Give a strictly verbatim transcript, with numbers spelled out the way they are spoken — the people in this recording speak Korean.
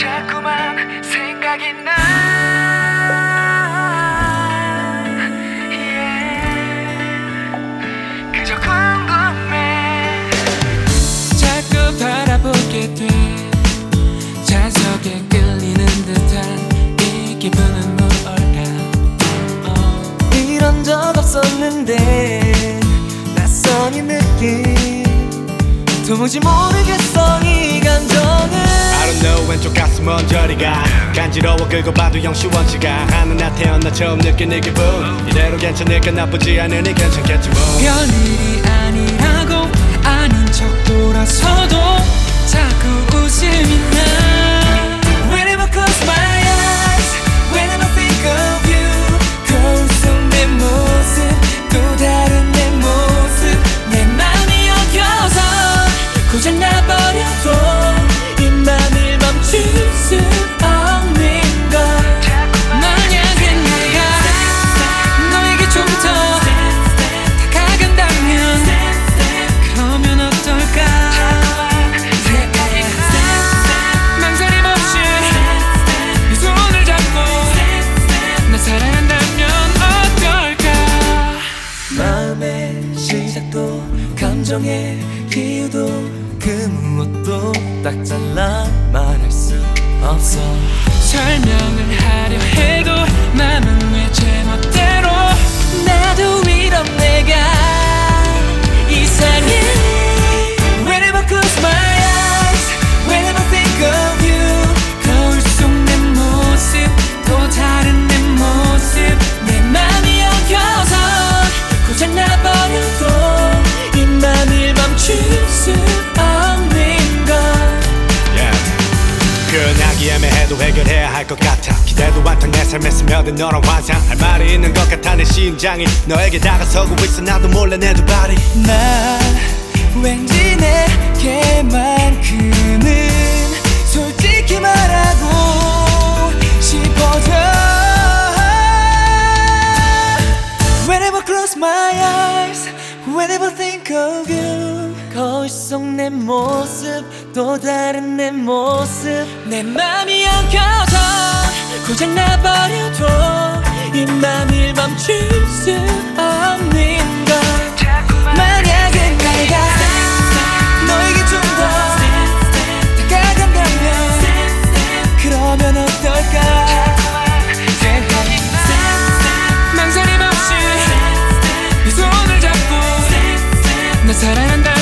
자꾸만 생각이 나 yeah. 그저 궁금해 자꾸 바라보게 돼 자석에 끌리는 듯한 이 기분은 뭘까 어. 이런 적 없었는데 낯선 이 느낌 도무지 모르겠어 이 감정은 I don't know 왼쪽 가슴 언저리가 간지러워 긁어봐도 영 시원치가 않은 나 태어나 처음 느낀 이 기분 이대로 괜찮을까 나쁘지 않으니 괜찮겠지 뭐 별일이 아니라고 아닌 척 돌아서도 자꾸 웃음이 나 Whenever I close my eyes Whenever I think of you 거울 속 내 모습 또 다른 내 모습 내 맘이 엉켜서 고장나버려도 이 맘을 멈출 수 없는 걸 만약에 내가 너에게 좀 더 다가간다면 그러면 어떨까 망설임 없이 네 손을 잡고 나 사랑한다면 어떨까 마음의 시작도 감정의 이유도 그 무엇도 딱 잘라 말할 수 없어 설명을 하려 해도 맘은 왜 제멋대로 나도 이런 내가 이상해 Whenever I close my eyes Whenever I think of you 거울 속 내 모습 또 다른 내 모습 내 맘이 엉켜서 고장나버려도 이 맘을 멈출 수 없는 걸 끝나기 애매해도 해결해야 할 것 같아 기대도 않던 내 삶에 스며든 너란 환상 할 말이 있는 것 같아 내 심장이 너에게 다가서고 있어 나도 몰래 내 두 발이 나 왠지 내게만큼은 솔직히 말하고 싶어져 Whenever I close my eyes Whenever I think of you 거울 속 내 모습 또 다른 내 모습 내 맘이 엉켜서 고장나버려도 이 맘을 멈출 수 없는 걸 만약에 내가 너에게 좀 더 다가간다면 그러면 어떨까 망설임 없이 네 손을 잡고 나 사랑한다